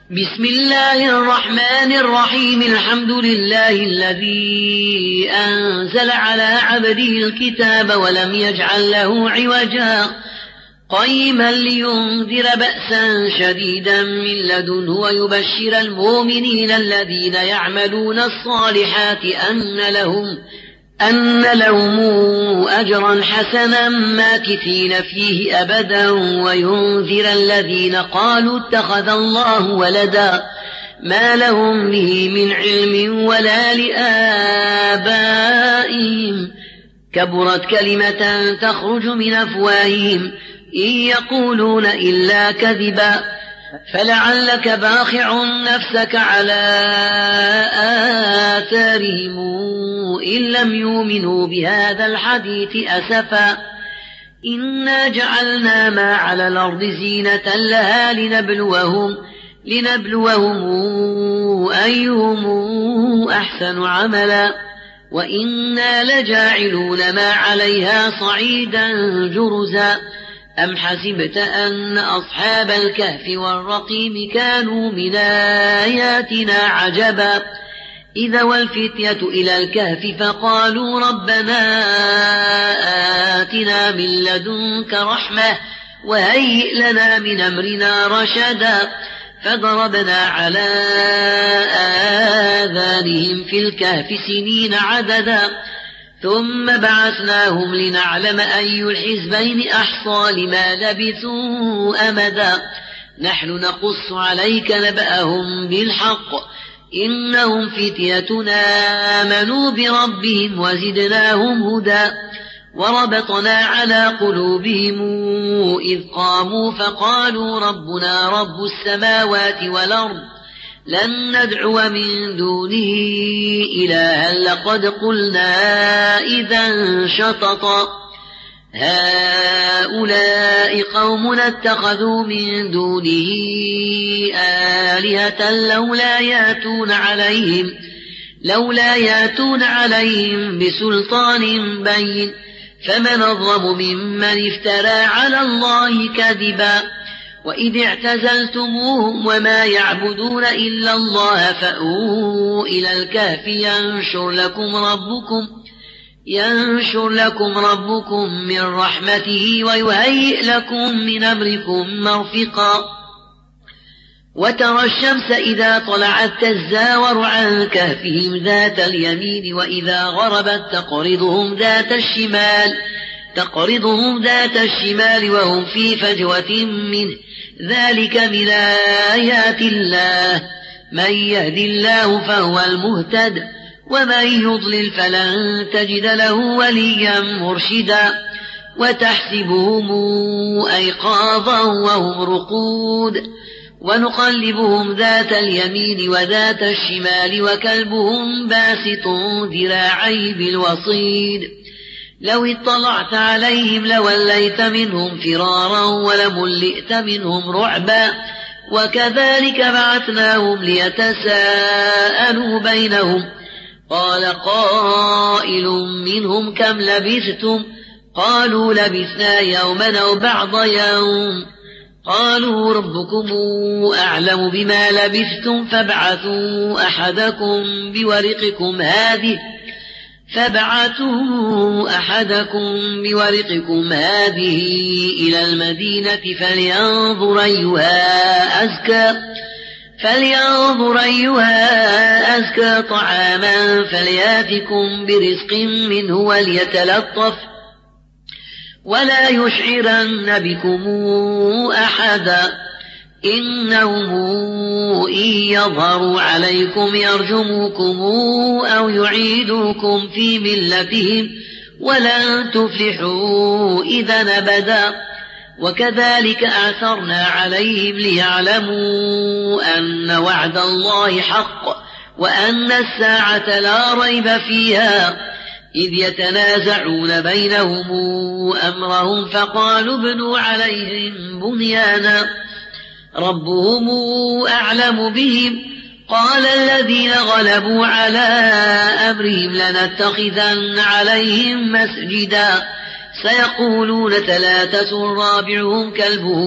بسم الله الرحمن الرحيم. الحمد لله الذي أنزل على عبده الكتاب ولم يجعل له عوجا قيما لينذر بأسا شديدا من لدنه ويبشر المؤمنين الذين يعملون الصالحات أن لهم أجرا حسنا ماكثين فيه أبدا وينذر الذين قالوا اتخذ الله ولدا ما لهم به من علم ولا لآبائهم كبرت كلمة تخرج من أفواههم إن يقولون إلا كذبا فلعلك باخع نفسك على آثارهم إن لم يؤمنوا بهذا الحديث أسفا إنا جعلنا ما على الأرض زينة لها لنبلوهم أيهم أحسن عملا وإنا لجاعلون ما عليها صعيدا جرزا أم حسبت أن أصحاب الكهف والرقيم كانوا من آياتنا عجبا إذا والفتية إلى الكهف فقالوا ربنا آتنا من لدنك رحمة وهيئ لنا من أمرنا رشدا فضربنا على آذانهم في الكهف سنين عددا ثم بعثناهم لنعلم أي الحزبين أحصى لما لبثوا أمدا نحن نقص عليك نبأهم بالحق إنهم فتيتنا آمنوا بربهم وزدناهم هدى وربطنا على قلوبهم إذ قاموا فقالوا ربنا رب السماوات والأرض لن ندعو من دونه إلها لقد قلنا إذا شططا هؤلاء قوم اتخذوا من دونه آلهة لولا ياتون عليهم بسلطان بين فمن أظلم ممن افترى على الله كذبا وإذ اعتزلتموهم وما يعبدون إلا الله فأووا إلى الكهف ينشر لكم ربكم من رحمته ويهيئ لكم من أمركم مرفقا وترى الشمس إذا طلعت تزاور عن كهفهم ذات اليمين وإذا غربت تقرضهم ذات الشمال وهم في فجوة منه ذلك من آيات الله من يهد الله فهو المهتد ومن يضلل فلن تجد له وليا مرشدا وتحسبهم أيقاظا وهم رقود ونقلبهم ذات اليمين وذات الشمال وكلبهم باسط ذراعيه بالوصيد لو اطلعت عليهم لوليت منهم فرارا ولملئت منهم رعبا وكذلك بعثناهم ليتساءلوا بينهم قال قائل منهم كم لبثتم قالوا لبثنا يوما أو بعض يوم قالوا ربكم أعلم بما لبثتم فابعثوا أحدكم بورقكم هذه إلى المدينة فلينظر أيها أزكى طعاما فلياتكم برزق منه وليتلطف ولا يشعرن بكم أحدا إنهم إن يظهروا عليكم يرجموكم أو يعيدوكم في ملتهم ولن تفلحوا إذا أبدا وكذلك أعثرنا عليهم ليعلموا أن وعد الله حق وأن الساعة لا ريب فيها إذ يتنازعون بينهم أمرهم فقالوا ابنوا عليهم بنيانا ربهم أعلم بهم قال الذين غلبوا على أمرهم لنتخذن عليهم مسجدا سيقولون ثلاثة رابعهم كلبهم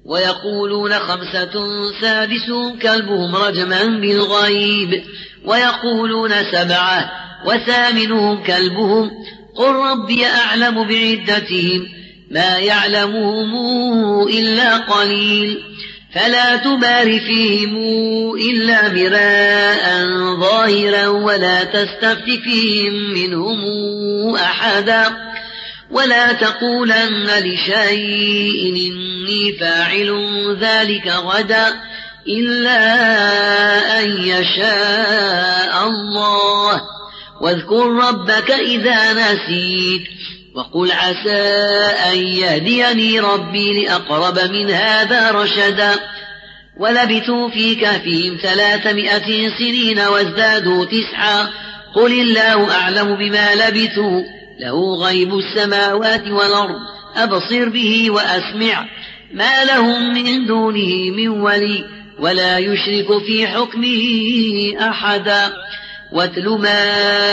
ويقولون 5 سادسهم كلبهم رجما بالغيب ويقولون 7 وثامنهم كلبهم قل ربي أعلم بعدتهم ما يعلمهم إلا قليل فلا تمار فيهم إلا مراء ظاهرا ولا تستفت فيهم منهم أحدا ولا تقولن لشيء إني فاعل ذلك غدا إلا أن يشاء الله واذكر ربك إذا نسيت وقل عسى أن يهديني ربي لأقرب من هذا رشدا ولبثوا في كهفهم 300 سنين وازدادوا 9 قل الله أعلم بما لبثوا له غيب السماوات والأرض أبصر به وأسمع ما لهم من دونه من ولي ولا يشرك في حكمه أحدا واتل ما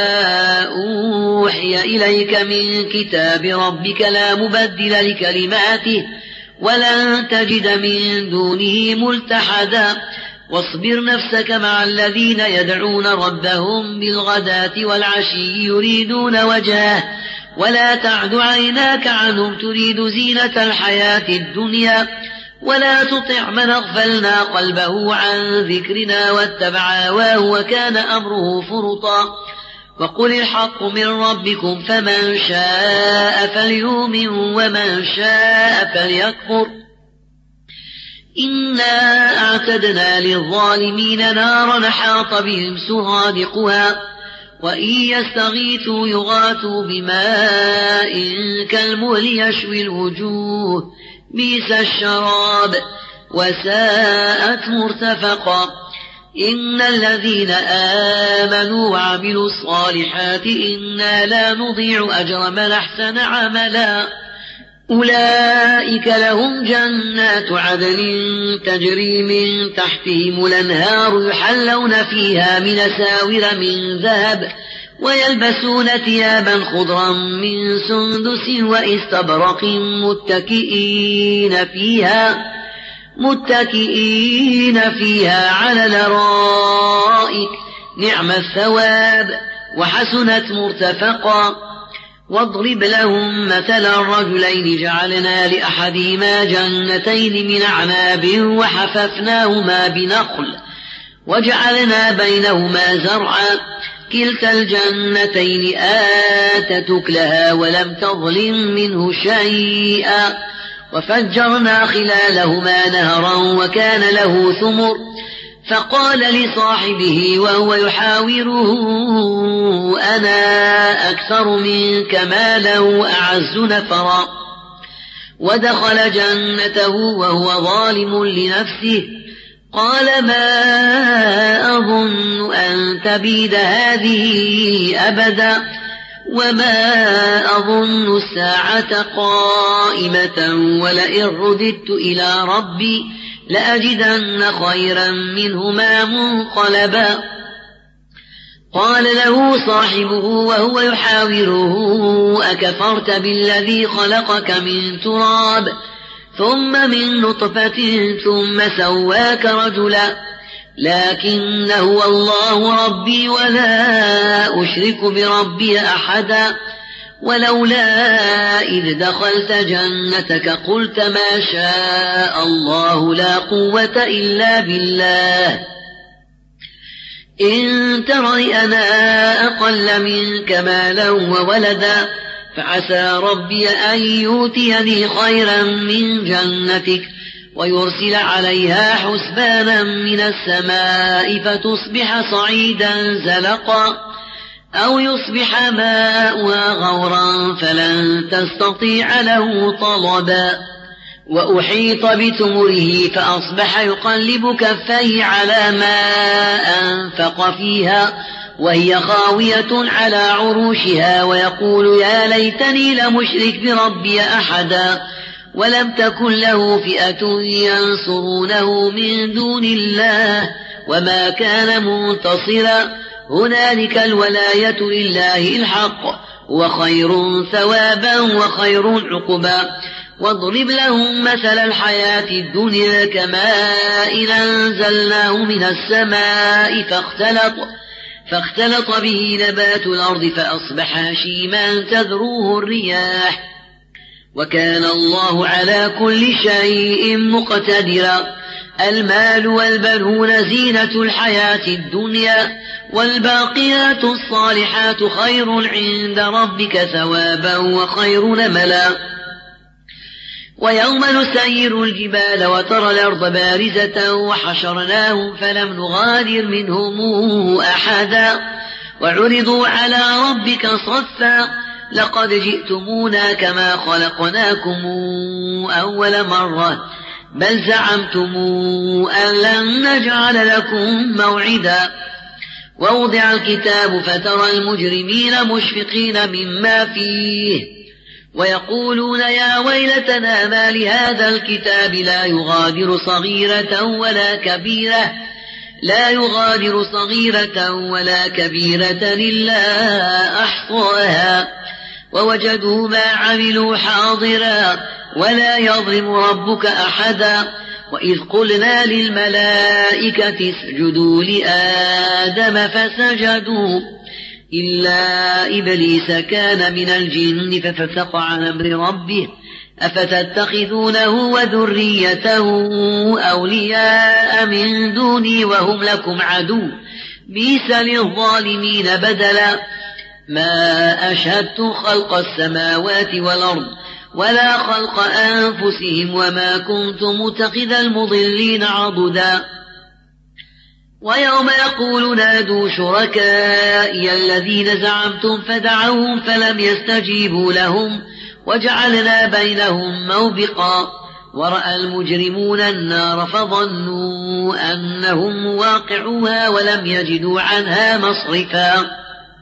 أوحي إليك من كتاب ربك لا مبدل لكلماته ولن تجد من دونه ملتحدا واصبر نفسك مع الذين يدعون ربهم بالغداة والعشي يريدون وجهه ولا تعد عيناك عنهم تريد زينة الحياة الدنيا ولا تطع من أغفلنا قلبه عن ذكرنا واتبع هواه وكان أمره فرطا وقل الحق من ربكم فمن شاء فليؤمن ومن شاء فليكفر إنا أعتدنا للظالمين نارا حاط بهم سرادقها وإن يستغيثوا يغاثوا بماء كالمهل يشوي الوجوه بئس الشراب وساءت مرتفقا إن الذين آمنوا وعملوا الصالحات إنا لا نضيع أجر من أحسن عملا أولئك لهم جنات عدن تجري من تحتهم الأنهار يحلون فيها من أساور من ذهب ويلبسون ثيابا خضرا من سندس واستبرق متكئين فيها على الأرائك نعم الثواب وحسنت مرتفقا واضرب لهم مثلا الرجلين جعلنا لأحدهما جنتين من أعناب وحففناهما بنخل وجعلنا بينهما زرعا كلتا الجنتين آتت أكلها ولم تظلم منه شيئا وفجرنا خلالهما نهرا وكان له ثمر فقال لصاحبه وهو يحاوره أنا أكثر منك مالا وأعز نفرا ودخل جنته وهو ظالم لنفسه قال ما أظن أن تبيد هذه أبدا وما أظن الساعة قائمة ولئن رددت إلى ربي لأجدن خيرا منهما منقلبا قال له صاحبه وهو يحاوره أكفرت بالذي خلقك من تراب ثم من نطفة ثم سواك رجلا لكن هو الله ربي ولا أشرك بربي أحدا ولولا إذ دخلت جنتك قلت ما شاء الله لا قوة إلا بالله إن ترني أنا أقل منك مالا وولدا فعسى ربي أن يؤتيني خيرا من جنتك ويرسل عليها حسبانا من السماء فتصبح صعيدا زلقا أو يصبح ماؤها غورا فلن تستطيع له طلبا وأحيط بثمره فأصبح يقلب كفيه على ما أنفق فيها وهي خاوية على عروشها ويقول يا ليتني لمشرك بربي أحدا ولم تكن له فئة ينصرونه من دون الله وما كان منتصرا هنالك الولاية لله الحق وخير ثوابا وخير عقبا واضرب لهم مثل الحياة الدنيا كماء أنزلناه من السماء فاختلط به نبات الأرض فأصبح هشيما تذروه الرياح وكان الله على كل شيء مقتدرا. المال والبنون زينة الحياة الدنيا والباقيات الصالحات خير عند ربك ثوابا وخير نملا. ويوم نسير الجبال وترى الأرض بارزة وحشرناهم فلم نغادر منهم أحدا وعرضوا على ربك صفا لقد جئتمونا كما خلقناكم أول مرة بل زعمتم أن لن نجعل لكم موعدا. ووضع الكتاب فترى المجرمين مشفقين مما فيه ويقولون يا ويلتنا ما لهذا الكتاب لا يغادر صغيرة ولا كبيرة إلا أحصاها ووجدوا ما عملوا حاضرا ولا يظلم ربك أحدا. وإذ قلنا للملائكة اسجدوا لآدم فسجدوا إلا إبليس كان من الجن ففسق عن أمر ربه أفتتخذونه وذريته أولياء من دوني وهم لكم عدو بئس للظالمين بدلا. ما أشهدت خلق السماوات والأرض ولا خلق أنفسهم وما كنت متخذ المضلين عضدا. ويوم يقول نادوا شركائي الذين زعمتم فدعوهم فلم يستجيبوا لهم وجعلنا بينهم موبقا. ورأى المجرمون النار فظنوا أنهم واقعوها ولم يجدوا عنها مصرفا.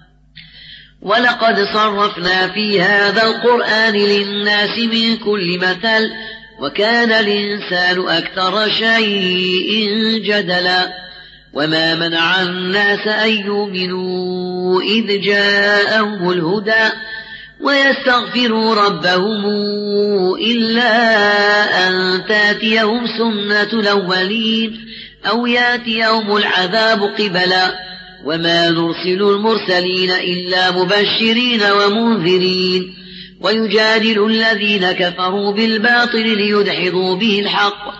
ولقد صرفنا في هذا القرآن للناس من كل مثل وكان الإنسان أكثر شيء جدلا. وما منع الناس أن يؤمنوا إذ جاءهم الهدى ويستغفروا ربهم إلا أن تاتيهم سنة الأولين أو ياتيهم العذاب قبلا. وما نرسل المرسلين إلا مبشرين ومنذرين ويجادل الذين كفروا بالباطل ليدحضوا به الحق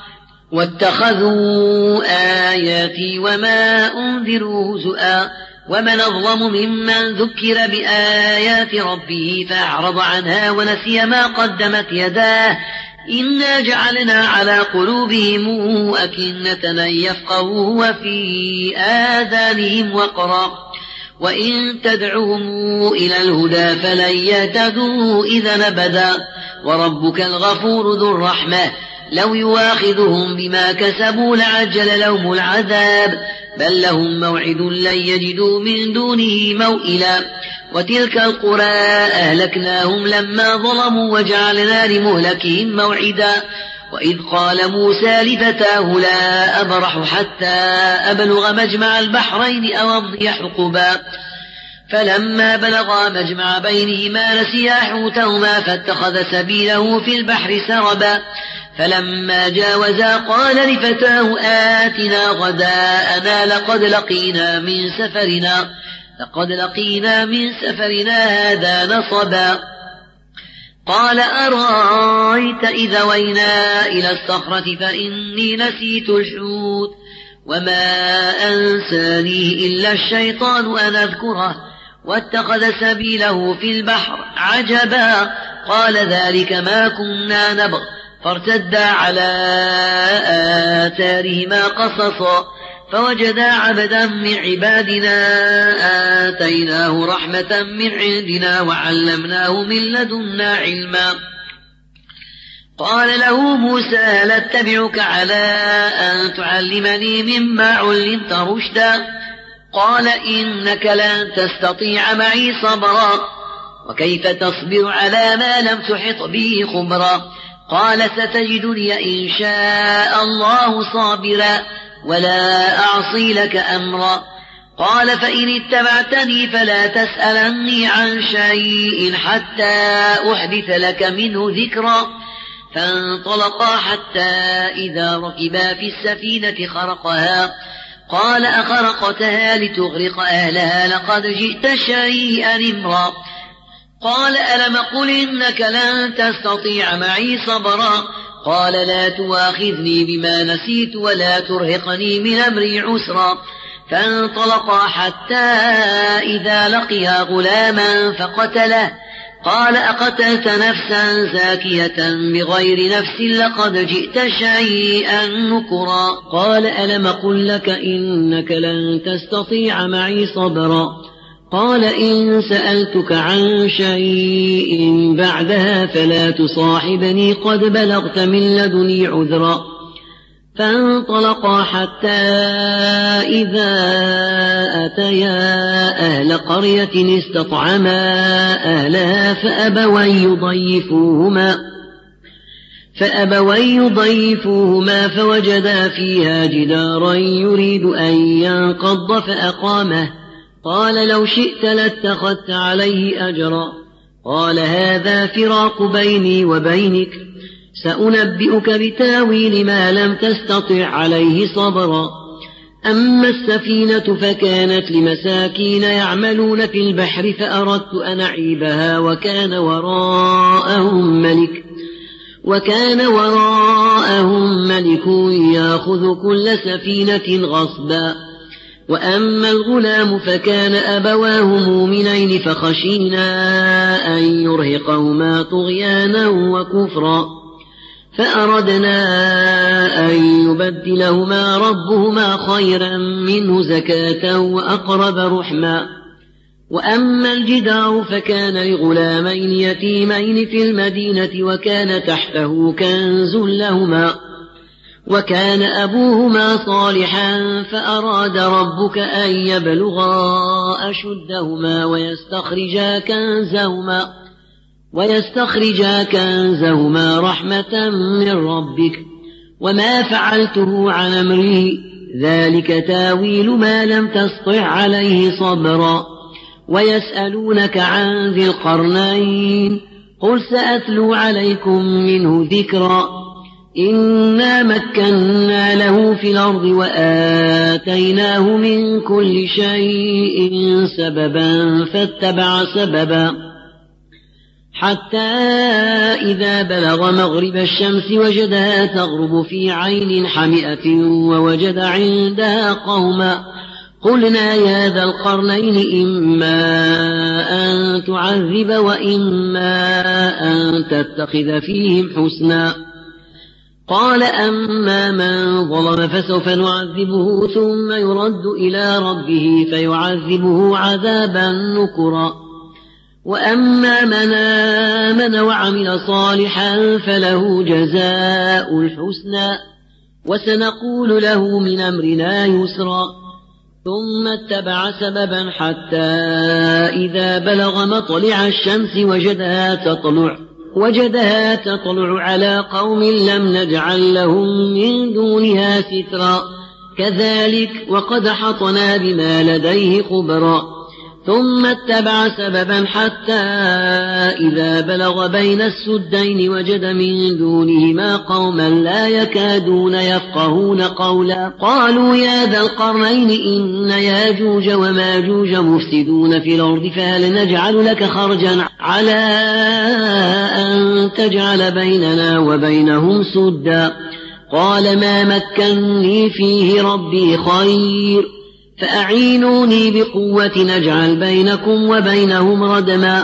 واتخذوا آياتي وما أنذروا هزؤا. ومن أظلم ممن ذكر بآيات ربه فأعرض عنها ونسي ما قدمت يداه إنا جعلنا على قلوبهم أكنة أن يفقهوه وفي آذانهم وقرا وإن تدعوهم إلى الهدى فلن يهتدوا إذا أبدا. وربك الغفور ذو الرحمة لو يواخذهم بما كسبوا لعجل لهم العذاب بل لهم موعد لن يجدوا من دونه موئلا. وتلك القرى أهلكناهم لما ظلموا وجعلنا لمهلكهم موعدا. وإذ قال موسى لفتاه لا أبرح حتى أبلغ مجمع البحرين أو أمضي حقبا فلما بلغا مجمع بينهما نسيا حوتهما فاتخذ سبيله في البحر سربا. فلما جاوزا قال لفتاه آتنا غداءنا لقد لقينا من سفرنا هذا نصبا. قال أرأيت إذا وينا إلى الصخرة فإني نسيت الحوت وما أنسانيه إلا الشيطان أن أذكره واتخذ سبيله في البحر عجبا. قال ذلك ما كنا نبغ فارتدا على آثارهما قصصا فوجدا عبدا من عبادنا آتيناه رحمة من عندنا وعلمناه من لدنا علما. قال له موسى لاتبعك على أن تعلمني مما علمت رشدا. قال إنك لن تستطيع معي صبرا وكيف تصبر على ما لم تحط به خبرا. قال ستجدني إن شاء الله صابرا ولا أعصي لك أمرا. قال فإن اتبعتني فلا تسألني عن شيء حتى أحدث لك منه ذكرا. فانطلقا حتى إذا ركبا في السفينة خرقها قال أخرقتها لتغرق أهلها لقد جئت شيئا إمرا قال ألم قل إنك لن تستطيع معي صبرا قال لا تواخذني بما نسيت ولا ترهقني من أمري عسرا فانطلقا حتى إذا لقيا غلاما فقتله قال أقتلت نفسا زاكية بغير نفس لقد جئت شيئا نكرا قال ألم قل لك إنك لن تستطيع معي صبرا قال إن سألتك عن شيء بعدها فلا تصاحبني قد بلغت من لدني عذرا فانطلقا حتى إذا أتيا أهل قرية استطعما أهلها فأبوا يضيفوهما فوجدا فيها جدارا يريد أن ينقض فأقامه قال لو شئت لاتخذت عليه أجرا قال هذا فراق بيني وبينك سأنبئك بتاويل ما لم تستطع عليه صبرا أما السفينة فكانت لمساكين يعملون في البحر فأردت أن أعيبها وكان وراءهم ملك يأخذ كل سفينة غصبا وأما الغلام فكان أبواه مؤمنين فخشينا أن يرهقهما طغيانا وكفرا فأردنا أن يبدلهما ربهما خيرا منه زكاة وأقرب رحما وأما الجدار فكان لغلامين يتيمين في المدينة وكان تحته كنز لهما وكان أبوهما صالحا فأراد ربك أن يبلغا أشدهما ويستخرجا كنزهما رحمة من ربك وما فعلته عن أمري ذلك تاويل ما لم تسطع عليه صبرا ويسألونك عن ذي القرنين قل سأتلو عليكم منه ذكرا إنا مكنا له في الأرض وآتيناه من كل شيء سببا فاتبع سببا حتى إذا بلغ مغرب الشمس وجدها تغرب في عين حمئة ووجد عندها قوما قلنا يا ذا القرنين إما أن تعذب وإما أن تتخذ فيهم حسنا قال أما من ظلم فسوف نعذبه ثم يرد إلى ربه فيعذبه عذابا نكرا وأما من آمن وعمل صالحا فله جزاء الحسنى وسنقول له من أمرنا يسرا ثم اتبع سببا حتى إذا بلغ مطلع الشمس وجدها تطلع على قوم لم نجعل لهم من دونها سترا كذلك وقد حطنا بما لديه خبرا ثم اتبع سببا حتى إذا بلغ بين السدين وجد من دونهما قوما لا يكادون يفقهون قولا قالوا يا ذا القرنين إن ياجوج وماجوج مفسدون في الأرض فهل نجعل لك خرجا على أن تجعل بيننا وبينهم سدا قال ما مكني فيه ربي خير فأعينوني بقوة نجعل بينكم وبينهم ردما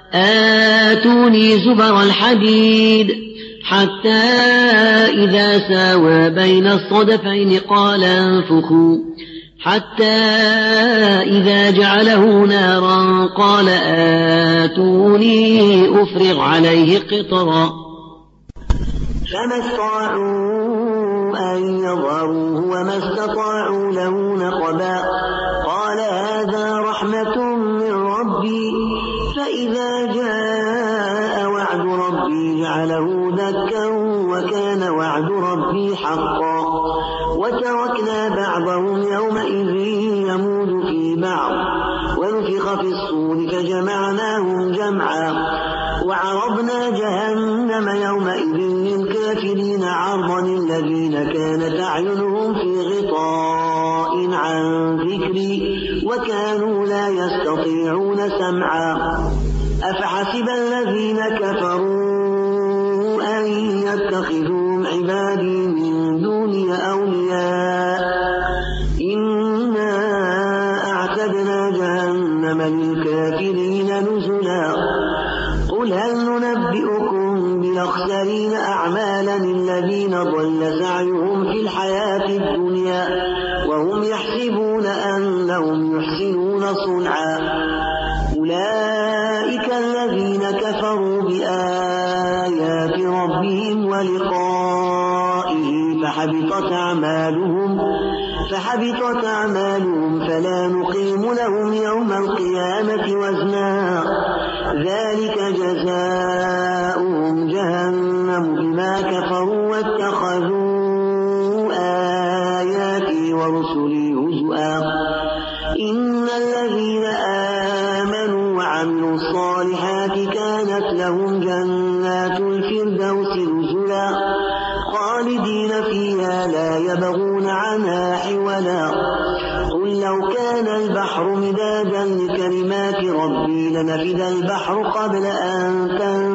آتوني زبر الحديد حتى إذا ساوى بين الصدفين قال انفخوا حتى إذا جعله نارا قال آتوني أفرغ عليه قطرا فما استطاعوا أن يظهروه وما استطاعوا له نقبا قال هذا رحمة من ربي فإذا جاء وعد ربي جعله دكا وكان وعد ربي حقا وتركنا بعضهم يومئذ يموج في بعض ونفخ في الصور فجمعناهم جمعا وعرضنا جهنم يومئذ للكافرين عرضا الذين كانت أعينهم في غطاء عن ذكري وكانوا لا يستطيعون سمعا أفحسب الذين كفروا أن يتخذوا عبادي من دوني أولياء إنا أعتدنا جهنم للكافرين نزلا قل هل ننبئكم بالأخسرين أعمالا الذين ضل سعيهم في الحياة الدنيا وهم يحسبون أنهم يحسنون صنعا أولئك الذين كفروا بآيات ربهم ولقائه فحبطت أعمالهم فلا نقيم لهم يوم القيامة وزنا ذلك جزاؤهم جهنم بما كفروا واتخذوا آياتي ورسلي هزؤا إن الذين آمنوا وعملوا الصالحات كانت لهم جنات الفردوس نزلا خالدين فيها لا يبغون عنها حولا قل لو كان البحر مدادا لكلمات ربي لنفد البحر قبل أن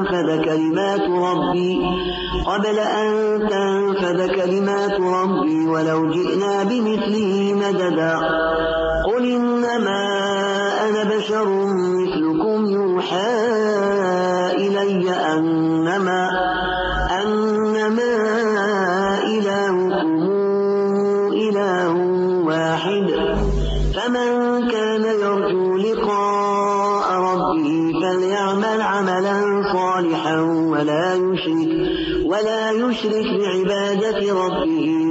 تنفد كلمات ربي ولو جئنا بمثله مددا قل إنما أنا بشر مثلكم يوحى إلي أنما إلهكم إله واحد فمن كان يرجو لقاء ربه فليعمل عملا صالحا ولا يشرك بعبادة ربه